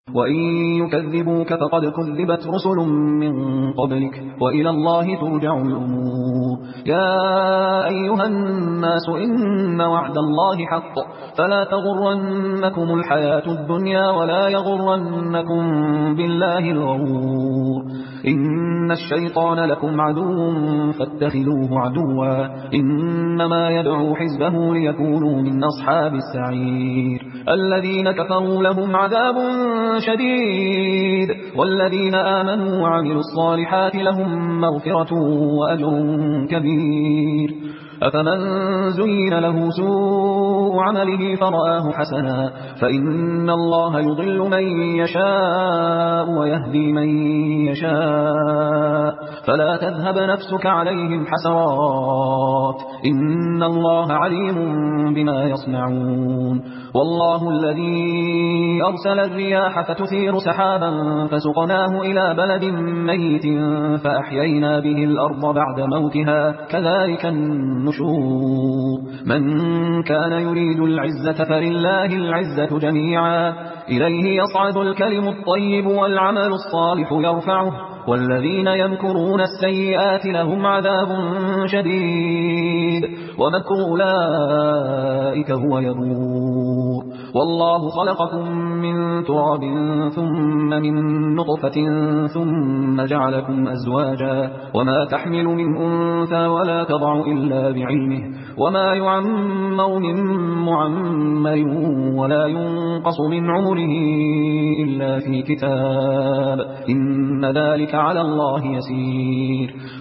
وإن يكذبوك فقد كذبت رسل من قبلك وإلى الله ترجع الأمور. يا أيها الناس إن وعد الله حق فلا تغرنكم الحياة الدنيا ولا يغرنكم بالله الغرور. إن الشيطان لكم عدو فاتخذوه عدوا إنما يدعو حزبه ليكونوا من أصحاب السعير. الذين كفروا لهم عذاب شديد والذين آمنوا وعملوا الصالحات لهم مغفرة وأجر كبير. أفمن زين له سوء عمله فرآه حسنا فإن الله يضل من يشاء ويهدي من يشاء فلا تذهب نفسك عليهم حسرات إن الله عليم بما يصنعون. والله الذي أرسل الرياح فتثير سحابا فسقناه إلى بلد ميت فأحيينا به الأرض بعد موتها كذلك النشور. من كان يريد العزة فلله العزة جميعا إليه يصعد الكلم الطيب والعمل الصالح يرفعه والذين يمكرون السيئات لهم عذاب شديد ومكر أولئك هو يبور. والله خلقكم من تراب ثم من نطفة ثم جعلكم أزواجا وما تحمل من أنثى ولا تضع إلا بعلمه وما يعمر من معمر ولا ينقص من عمره إلا في كتاب إن ذلك على الله يسير.